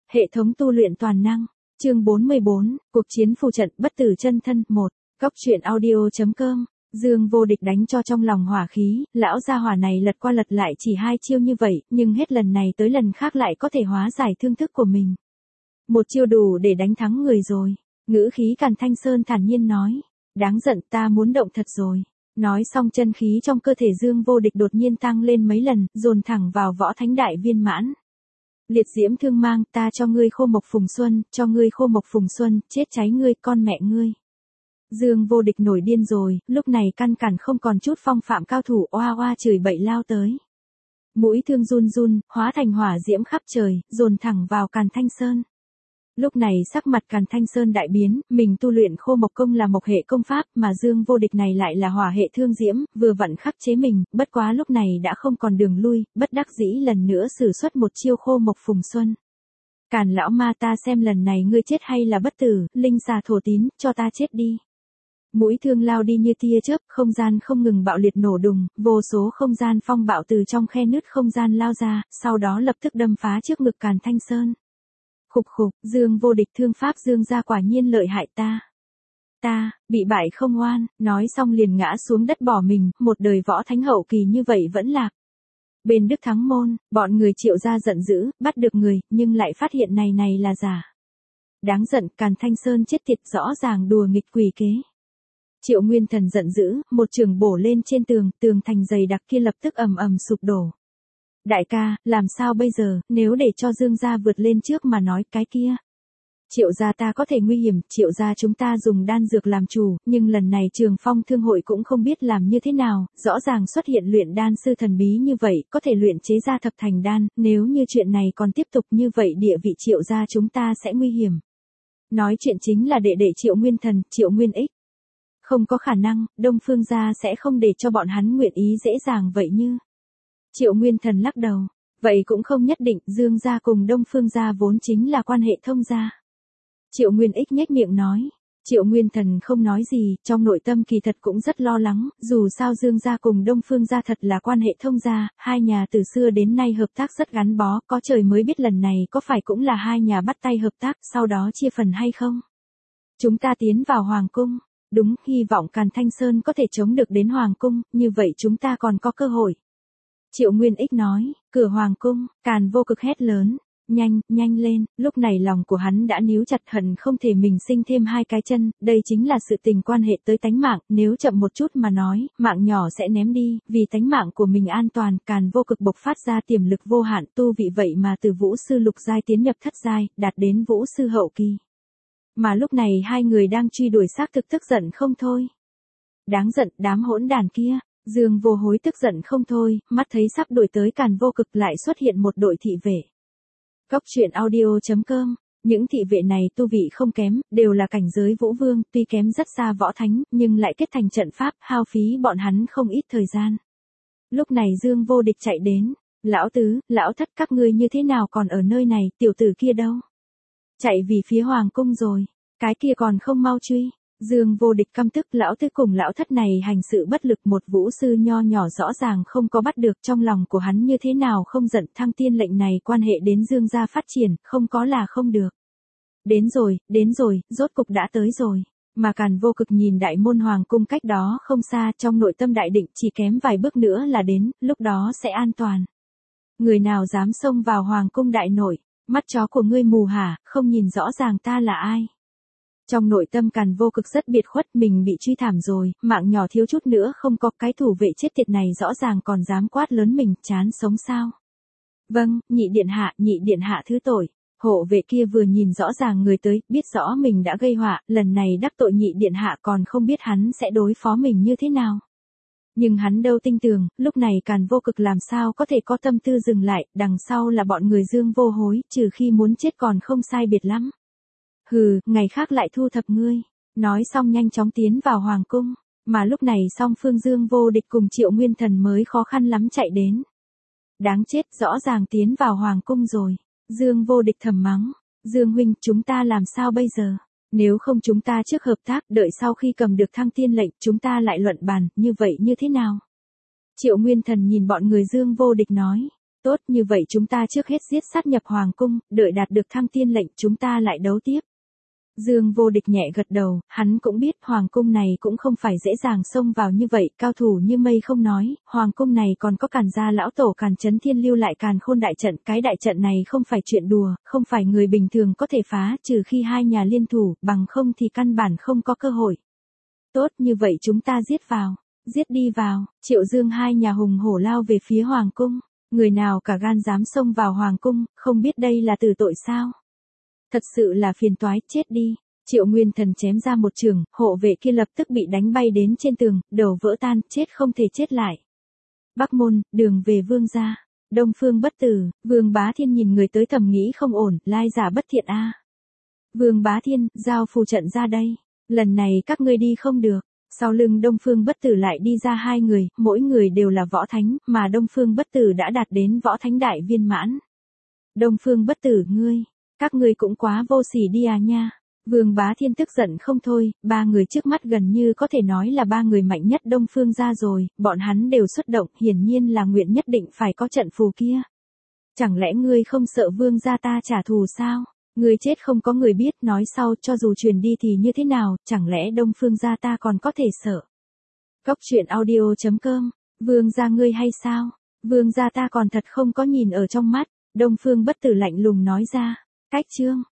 Hệ thống tu luyện toàn năng, chương 44, cuộc chiến phù trận bất tử chân thân 1, góc truyện audio.com. Dương Vô Địch đánh cho trong lòng hỏa khí, lão gia hỏa này lật qua lật lại chỉ 2 chiêu như vậy, nhưng hết lần này tới lần khác lại có thể hóa giải thương thức của mình. Một chiêu đủ để đánh thắng người rồi. Ngữ khí Càn Thanh Sơn thản nhiên nói, đáng giận, ta muốn động thật rồi. Nói xong chân khí trong cơ thể Dương Vô Địch đột nhiên tăng lên mấy lần, dồn thẳng vào võ thánh đại viên mãn. Liệt diễm thương mang, ta cho ngươi khô mộc phùng xuân, cho ngươi khô mộc phùng xuân, chết cháy ngươi con mẹ ngươi. Dương Vô Địch nổi điên rồi, lúc này căn cản không còn chút phong phạm cao thủ, oa oa chửi bậy lao tới. Mũi thương run run, hóa thành hỏa diễm khắp trời, dồn thẳng vào Càn Thanh Sơn. Lúc này sắc mặt Càn Thanh Sơn đại biến, mình tu luyện khô mộc công là mộc hệ công pháp, mà Dương Vô Địch này lại là hỏa hệ thương diễm, vừa vặn khắc chế mình, bất quá lúc này đã không còn đường lui, bất đắc dĩ lần nữa sử xuất một chiêu khô mộc phùng xuân. Càn lão ma, ta xem lần này ngươi chết hay là bất tử, linh xà thổ tín, cho ta chết đi. Mũi thương lao đi như tia chớp, không gian không ngừng bạo liệt nổ đùng, vô số không gian phong bạo từ trong khe nứt không gian lao ra, sau đó lập tức đâm phá trước ngực Càn Thanh Sơn. Khục khục, Dương Vô Địch thương pháp Dương gia quả nhiên lợi hại ta. Ta, bị bại không oan, nói xong liền ngã xuống đất bỏ mình, một đời võ thánh hậu kỳ như vậy vẫn lạc. Bên Đức Thắng Môn, bọn người Triệu gia giận dữ, bắt được người, nhưng lại phát hiện này là giả. Đáng giận, Càn Thanh Sơn chết tiệt, rõ ràng đùa nghịch quỷ kế. Triệu Nguyên Thần giận dữ, một trường bổ lên trên tường, tường thành dày đặc kia lập tức ầm ầm sụp đổ. Đại ca, làm sao bây giờ, nếu để cho Dương gia vượt lên trước mà nói cái kia. Triệu gia ta có thể nguy hiểm, Triệu gia chúng ta dùng đan dược làm chủ, nhưng lần này Trường Phong Thương hội cũng không biết làm như thế nào, rõ ràng xuất hiện luyện đan sư thần bí như vậy, có thể luyện chế ra thập thành đan, nếu như chuyện này còn tiếp tục như vậy địa vị Triệu gia chúng ta sẽ nguy hiểm. Nói chuyện chính là đệ đệ Triệu Nguyên Thần, Triệu Nguyên Ích. Không có khả năng, Đông Phương gia sẽ không để cho bọn hắn nguyện ý dễ dàng vậy như. Triệu Nguyên Thần lắc đầu, vậy cũng không nhất định, Dương gia cùng Đông Phương gia vốn chính là quan hệ thông gia. Triệu Nguyên Ích nhếch miệng nói, Triệu Nguyên Thần không nói gì, trong nội tâm kỳ thật cũng rất lo lắng, dù sao Dương gia cùng Đông Phương gia thật là quan hệ thông gia, hai nhà từ xưa đến nay hợp tác rất gắn bó, có trời mới biết lần này có phải cũng là hai nhà bắt tay hợp tác, sau đó chia phần hay không. Chúng ta tiến vào Hoàng Cung. Đúng, hy vọng Càn Thanh Sơn có thể chống được đến Hoàng Cung, như vậy chúng ta còn có cơ hội. Triệu Nguyên Ích nói, cửa Hoàng Cung, Càn Vô Cực hét lớn, nhanh lên, lúc này lòng của hắn đã níu chặt hận không thể mình sinh thêm 2 cái chân, đây chính là sự tình quan hệ tới tánh mạng, nếu chậm một chút mà nói, mạng nhỏ sẽ ném đi, vì tánh mạng của mình an toàn, Càn Vô Cực bộc phát ra tiềm lực vô hạn, tu vị vậy mà từ vũ sư lục giai tiến nhập thất giai, đạt đến vũ sư hậu kỳ. Mà lúc này hai người đang truy đuổi xác thực tức giận không thôi. Đáng giận, đám hỗn đàn kia. Dương Vô Hối tức giận không thôi, mắt thấy sắp đuổi tới Càn Vô Cực lại xuất hiện một đội thị vệ. Góc truyện audio.com, những thị vệ này tu vị không kém, đều là cảnh giới vũ vương, tuy kém rất xa võ thánh, nhưng lại kết thành trận pháp, hao phí bọn hắn không ít thời gian. Lúc này Dương Vô Địch chạy đến, lão tứ, lão thất, các ngươi như thế nào còn ở nơi này, tiểu tử kia đâu? Chạy vì phía Hoàng Cung rồi, cái kia còn không mau truy. Dương Vô Địch căm tức, lão tứ cùng lão thất này hành sự bất lực, một vũ sư nho nhỏ rõ ràng không có bắt được, trong lòng của hắn như thế nào không giận, thăng tiên lệnh này quan hệ đến Dương gia phát triển, không có là không được. Đến rồi, rốt cục đã tới rồi. Mà Càn Vô Cực nhìn đại môn Hoàng Cung cách đó không xa, trong nội tâm đại định chỉ kém vài bước nữa là đến, lúc đó sẽ an toàn. Người nào dám xông vào Hoàng Cung đại nội, mắt chó của ngươi mù hả, không nhìn rõ ràng ta là ai. Trong nội tâm Càn Vô Cực rất biệt khuất, mình bị truy thảm rồi, mạng nhỏ thiếu chút nữa không có, cái thủ vệ chết tiệt này rõ ràng còn dám quát lớn mình, chán sống sao. Vâng, nhị điện hạ thứ tội. Hộ vệ kia vừa nhìn rõ ràng người tới, biết rõ mình đã gây họa, lần này đắc tội nhị điện hạ còn không biết hắn sẽ đối phó mình như thế nào. Nhưng hắn đâu tin tưởng, lúc này Càn Vô Cực làm sao có thể có tâm tư dừng lại, đằng sau là bọn người Dương Vô Hối, trừ khi muốn chết còn không sai biệt lắm. Hừ, ngày khác lại thu thập ngươi. Nói xong nhanh chóng tiến vào Hoàng Cung, mà lúc này song phương Dương Vô Địch cùng Triệu Nguyên Thần mới khó khăn lắm chạy đến. Đáng chết, rõ ràng tiến vào Hoàng Cung rồi. Dương Vô Địch thầm mắng, Dương huynh, chúng ta làm sao bây giờ? Nếu không chúng ta trước hợp tác, đợi sau khi cầm được thăng tiên lệnh, chúng ta lại luận bàn, như vậy như thế nào? Triệu Nguyên Thần nhìn bọn người Dương Vô Địch nói, Tốt, như vậy chúng ta trước hết giết sát nhập hoàng cung, đợi đạt được thăng tiên lệnh chúng ta lại đấu tiếp. Dương Vô Địch nhẹ gật đầu, hắn cũng biết hoàng cung này cũng không phải dễ dàng xông vào như vậy, cao thủ như mây không nói, hoàng cung này còn có Càn gia lão tổ Càn Chấn Thiên lưu lại Càn Khôn đại trận, cái đại trận này không phải chuyện đùa, không phải người bình thường có thể phá, trừ khi hai nhà liên thủ, bằng không thì căn bản không có cơ hội. Tốt, như vậy chúng ta giết vào, giết đi vào, Triệu Dương hai nhà hùng hổ lao về phía hoàng cung, người nào cả gan dám xông vào hoàng cung, không biết đây là tử tội sao? Thật sự là phiền toái, chết đi. Triệu Nguyên Thần chém ra một trường, hộ vệ kia lập tức bị đánh bay đến trên tường, đầu vỡ tan, chết không thể chết lại. Bắc Môn, đường về Vương gia. Đông Phương Bất Tử, Vương Bá Thiên nhìn người tới thầm nghĩ không ổn, lai giả bất thiện a. Vương Bá Thiên, giao phù trận ra đây. Lần này các ngươi đi không được. Sau lưng Đông Phương Bất Tử lại đi ra hai người, mỗi người đều là võ thánh, mà Đông Phương Bất Tử đã đạt đến võ thánh đại viên mãn. Đông Phương Bất Tử các ngươi cũng quá vô sỉ đi à nha. Vương Bá Thiên tức giận không thôi, ba người trước mắt gần như có thể nói là ba người mạnh nhất Đông Phương gia rồi, bọn hắn đều xuất động, hiển nhiên là nguyện nhất định phải có trận phù kia. Chẳng lẽ ngươi không sợ Vương gia ta trả thù sao? Ngươi chết không có người biết, nói sau cho dù truyền đi thì như thế nào, chẳng lẽ Đông Phương gia ta còn có thể sợ? Cốc truyện audio.com, Vương gia ngươi hay sao? Vương gia ta còn thật không có nhìn ở trong mắt, Đông Phương Bất Tử lạnh lùng nói ra. Cách chương